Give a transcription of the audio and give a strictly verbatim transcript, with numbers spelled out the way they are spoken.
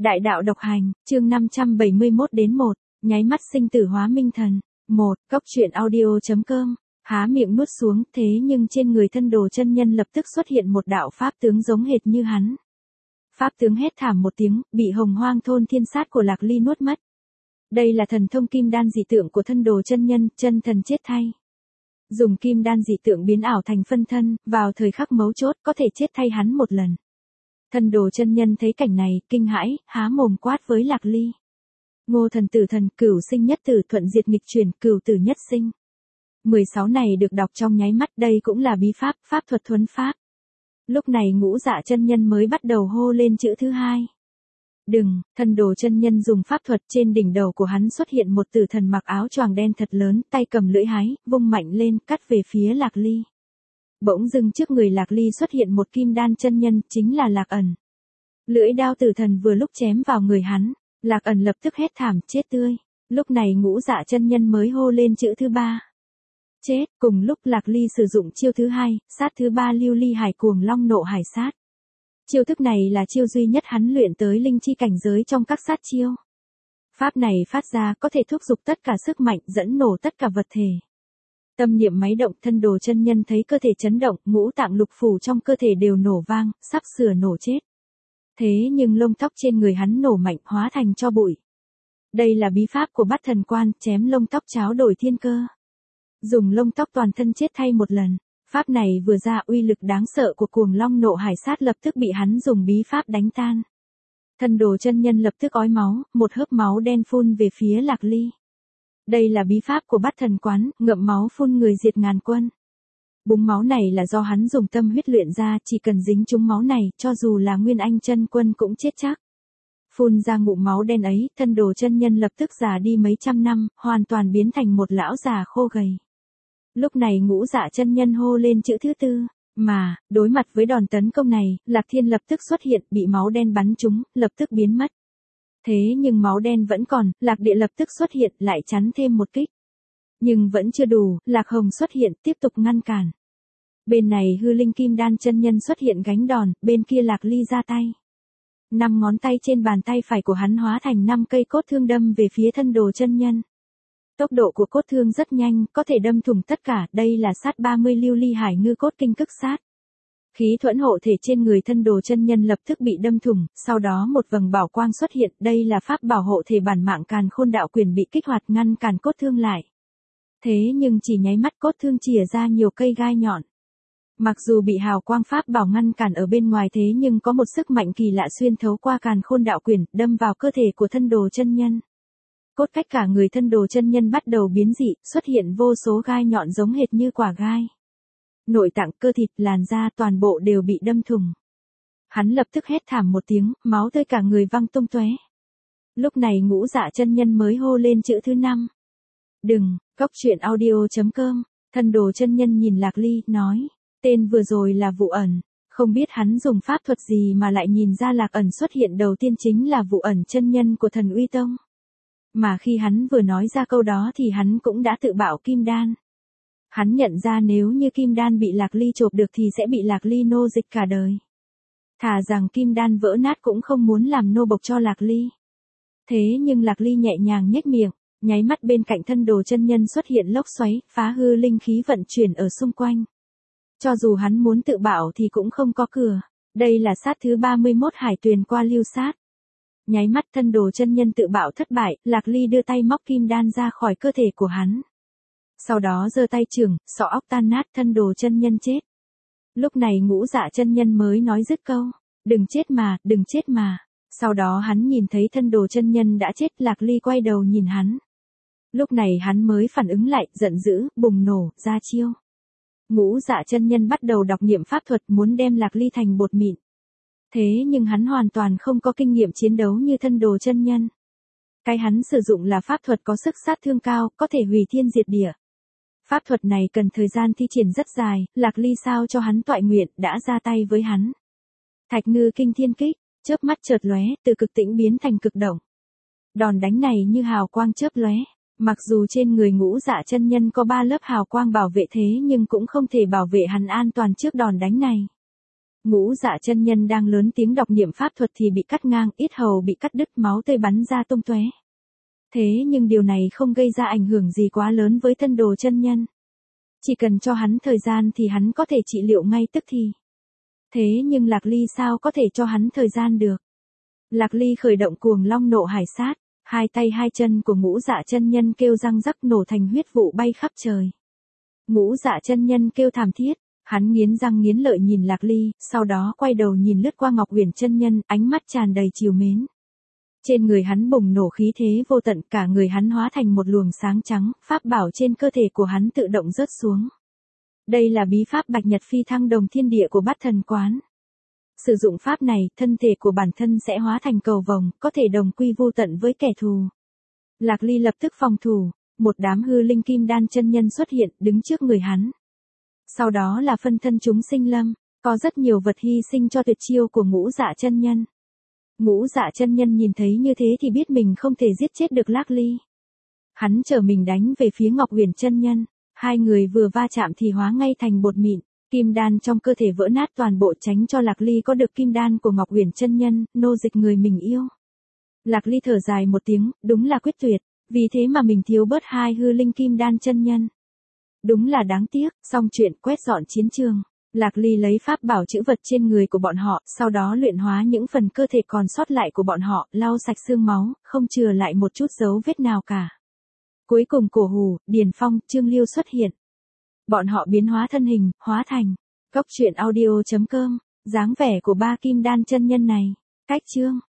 Đại đạo độc hành, chương năm trăm bảy mươi mốt đến một, nháy mắt sinh tử hóa minh thần. một. Cốc truyện audio.com. Há miệng nuốt xuống, thế nhưng trên người thân đồ chân nhân lập tức xuất hiện một đạo pháp tướng giống hệt như hắn. Pháp tướng hét thảm một tiếng, bị hồng hoang thôn thiên sát của Lạc Ly nuốt mất. Đây là thần thông kim đan dị tượng của thân đồ chân nhân, chân thần chết thay. Dùng kim đan dị tượng biến ảo thành phân thân, vào thời khắc mấu chốt có thể chết thay hắn một lần. Thân đồ chân nhân thấy cảnh này, kinh hãi, há mồm quát với Lạc Ly. Ngô thần tử thần, cửu sinh nhất tử, thuận diệt nghịch chuyển, cửu tử nhất sinh. mười sáu này được đọc trong nháy mắt, đây cũng là bí pháp, pháp thuật thuấn pháp. Lúc này Ngũ Dạ chân nhân mới bắt đầu hô lên chữ thứ hai. Đừng, thân đồ chân nhân dùng pháp thuật, trên đỉnh đầu của hắn xuất hiện một tử thần mặc áo choàng đen thật lớn, tay cầm lưỡi hái, vung mạnh lên, cắt về phía Lạc Ly. Bỗng dưng trước người Lạc Ly xuất hiện một kim đan chân nhân, chính là Lạc Ẩn. Lưỡi đao tử thần vừa lúc chém vào người hắn, Lạc Ẩn lập tức hét thảm, chết tươi. Lúc này Ngũ Dạ chân nhân mới hô lên chữ thứ ba. Chết, cùng lúc Lạc Ly sử dụng chiêu thứ hai, sát thứ ba lưu ly hải cuồng long nộ hải sát. Chiêu thức này là chiêu duy nhất hắn luyện tới linh chi cảnh giới trong các sát chiêu. Pháp này phát ra có thể thúc giục tất cả sức mạnh, dẫn nổ tất cả vật thể. Tâm niệm máy động, thân đồ chân nhân thấy cơ thể chấn động, ngũ tạng lục phủ trong cơ thể đều nổ vang, sắp sửa nổ chết. Thế nhưng lông tóc trên người hắn nổ mạnh, hóa thành tro bụi. Đây là bí pháp của Bát Thần Quan, chém lông tóc cháo đổi thiên cơ. Dùng lông tóc toàn thân chết thay một lần. Pháp này vừa ra, uy lực đáng sợ của cuồng long nộ hải sát lập tức bị hắn dùng bí pháp đánh tan. Thân đồ chân nhân lập tức ói máu, một hớp máu đen phun về phía Lạc Ly. Đây là bí pháp của Bát Thần Quán, ngậm máu phun người diệt ngàn quân. Búng máu này là do hắn dùng tâm huyết luyện ra, chỉ cần dính trúng máu này, cho dù là Nguyên Anh chân quân cũng chết chắc. Phun ra ngụm máu đen ấy, thân đồ chân nhân lập tức già đi mấy trăm năm, hoàn toàn biến thành một lão già khô gầy. Lúc này Ngũ Dạ chân nhân hô lên chữ thứ tư, mà, đối mặt với đòn tấn công này, Lạc Thiên lập tức xuất hiện, bị máu đen bắn trúng, lập tức biến mất. Thế nhưng máu đen vẫn còn, Lạc Địa lập tức xuất hiện, lại chắn thêm một kích. Nhưng vẫn chưa đủ, Lạc Hồng xuất hiện, tiếp tục ngăn cản. Bên này hư linh kim đan chân nhân xuất hiện gánh đòn, bên kia Lạc Ly ra tay. Năm ngón tay trên bàn tay phải của hắn hóa thành năm cây cốt thương đâm về phía thân đồ chân nhân. Tốc độ của cốt thương rất nhanh, có thể đâm thủng tất cả, đây là sát ba mươi lưu ly hải ngư cốt kinh cức sát. Khí thuẫn hộ thể trên người thân đồ chân nhân lập tức bị đâm thủng, sau đó một vầng bảo quang xuất hiện, đây là pháp bảo hộ thể bản mạng càn khôn đạo quyền bị kích hoạt ngăn cản cốt thương lại. Thế nhưng chỉ nháy mắt cốt thương chìa ra nhiều cây gai nhọn. Mặc dù bị hào quang pháp bảo ngăn cản ở bên ngoài thế nhưng có một sức mạnh kỳ lạ xuyên thấu qua càn khôn đạo quyền, đâm vào cơ thể của thân đồ chân nhân. Cốt cách cả người thân đồ chân nhân bắt đầu biến dị, xuất hiện vô số gai nhọn giống hệt như quả gai. Nội tạng, cơ thịt, làn da toàn bộ đều bị đâm thủng. Hắn lập tức hét thảm một tiếng, máu tươi cả người văng tung tóe. Lúc này Ngũ Dạ chân nhân mới hô lên chữ thứ năm. Đừng, cốc truyện audio.com. Thân đồ chân nhân nhìn Lạc Ly, nói, tên vừa rồi là Vụ Ẩn, không biết hắn dùng pháp thuật gì mà lại nhìn ra Lạc Ẩn xuất hiện đầu tiên chính là Vụ Ẩn chân nhân của Thần Uy Tông. Mà khi hắn vừa nói ra câu đó thì hắn cũng đã tự bạo kim đan. Hắn nhận ra nếu như kim đan bị Lạc Ly chộp được thì sẽ bị Lạc Ly nô dịch cả đời. Thà rằng kim đan vỡ nát cũng không muốn làm nô bộc cho Lạc Ly. Thế nhưng Lạc Ly nhẹ nhàng nhếch miệng, nháy mắt bên cạnh thân đồ chân nhân xuất hiện lốc xoáy, phá hư linh khí vận chuyển ở xung quanh. Cho dù hắn muốn tự bạo thì cũng không có cửa. Đây là sát thứ ba mươi mốt hải tuyền qua lưu sát. Nháy mắt thân đồ chân nhân tự bạo thất bại, Lạc Ly đưa tay móc kim đan ra khỏi cơ thể của hắn. Sau đó giơ tay chưởng, sọ óc tan nát, thân đồ chân nhân chết. Lúc này Ngũ Dạ chân nhân mới nói dứt câu, đừng chết mà, đừng chết mà. Sau đó hắn nhìn thấy thân đồ chân nhân đã chết, Lạc Ly quay đầu nhìn hắn. Lúc này hắn mới phản ứng lại, giận dữ, bùng nổ, ra chiêu. Ngũ Dạ chân nhân bắt đầu đọc niệm pháp thuật muốn đem Lạc Ly thành bột mịn. Thế nhưng hắn hoàn toàn không có kinh nghiệm chiến đấu như thân đồ chân nhân. Cái hắn sử dụng là pháp thuật có sức sát thương cao, có thể hủy thiên diệt địa. Pháp thuật này cần thời gian thi triển rất dài, Lạc Ly sao cho hắn toại nguyện, đã ra tay với hắn. Thạch ngư kinh thiên kích, chớp mắt chợt lóe, từ cực tĩnh biến thành cực động. Đòn đánh này như hào quang chớp lóe, mặc dù trên người Ngũ Dạ chân nhân có ba lớp hào quang bảo vệ thế nhưng cũng không thể bảo vệ hắn an toàn trước đòn đánh này. Ngũ Dạ chân nhân đang lớn tiếng đọc niệm pháp thuật thì bị cắt ngang, yết hầu bị cắt đứt, máu tươi bắn ra tung tóe. Thế nhưng điều này không gây ra ảnh hưởng gì quá lớn với thân đồ chân nhân. Chỉ cần cho hắn thời gian thì hắn có thể trị liệu ngay tức thì. Thế nhưng Lạc Ly sao có thể cho hắn thời gian được? Lạc Ly khởi động cuồng long nộ hải sát, hai tay hai chân của Ngũ Dạ chân nhân kêu răng rắc nổ thành huyết vụ bay khắp trời. Ngũ Dạ chân nhân kêu thảm thiết, hắn nghiến răng nghiến lợi nhìn Lạc Ly, sau đó quay đầu nhìn lướt qua Ngọc Uyển chân nhân, ánh mắt tràn đầy trìu mến. Trên người hắn bùng nổ khí thế vô tận, cả người hắn hóa thành một luồng sáng trắng, pháp bảo trên cơ thể của hắn tự động rớt xuống. Đây là bí pháp Bạch Nhật Phi Thăng Đồng Thiên Địa của Bát Thần Quán. Sử dụng pháp này, thân thể của bản thân sẽ hóa thành cầu vồng, có thể đồng quy vô tận với kẻ thù. Lạc Ly lập tức phòng thủ, một đám hư linh kim đan chân nhân xuất hiện, đứng trước người hắn. Sau đó là phân thân chúng sinh lâm, có rất nhiều vật hy sinh cho tuyệt chiêu của Ngũ Dạ chân nhân. Ngũ Dạ chân nhân nhìn thấy như thế thì biết mình không thể giết chết được Lạc Ly. Hắn trở mình đánh về phía Ngọc Uyển chân nhân, hai người vừa va chạm thì hóa ngay thành bột mịn, kim đan trong cơ thể vỡ nát toàn bộ, tránh cho Lạc Ly có được kim đan của Ngọc Uyển chân nhân, nô dịch người mình yêu. Lạc Ly thở dài một tiếng, đúng là quyết tuyệt, vì thế mà mình thiếu bớt hai hư linh kim đan chân nhân. Đúng là đáng tiếc. Xong chuyện quét dọn chiến trường, Lạc Ly lấy pháp bảo chữ vật trên người của bọn họ, sau đó luyện hóa những phần cơ thể còn sót lại của bọn họ, lau sạch xương máu, không chừa lại một chút dấu vết nào cả. Cuối cùng Cổ Hủ, Điền Phong, Trương Liêu xuất hiện. Bọn họ biến hóa thân hình, hóa thành cốc truyện audio chấm com, dáng vẻ của ba kim đan chân nhân này. Cách chương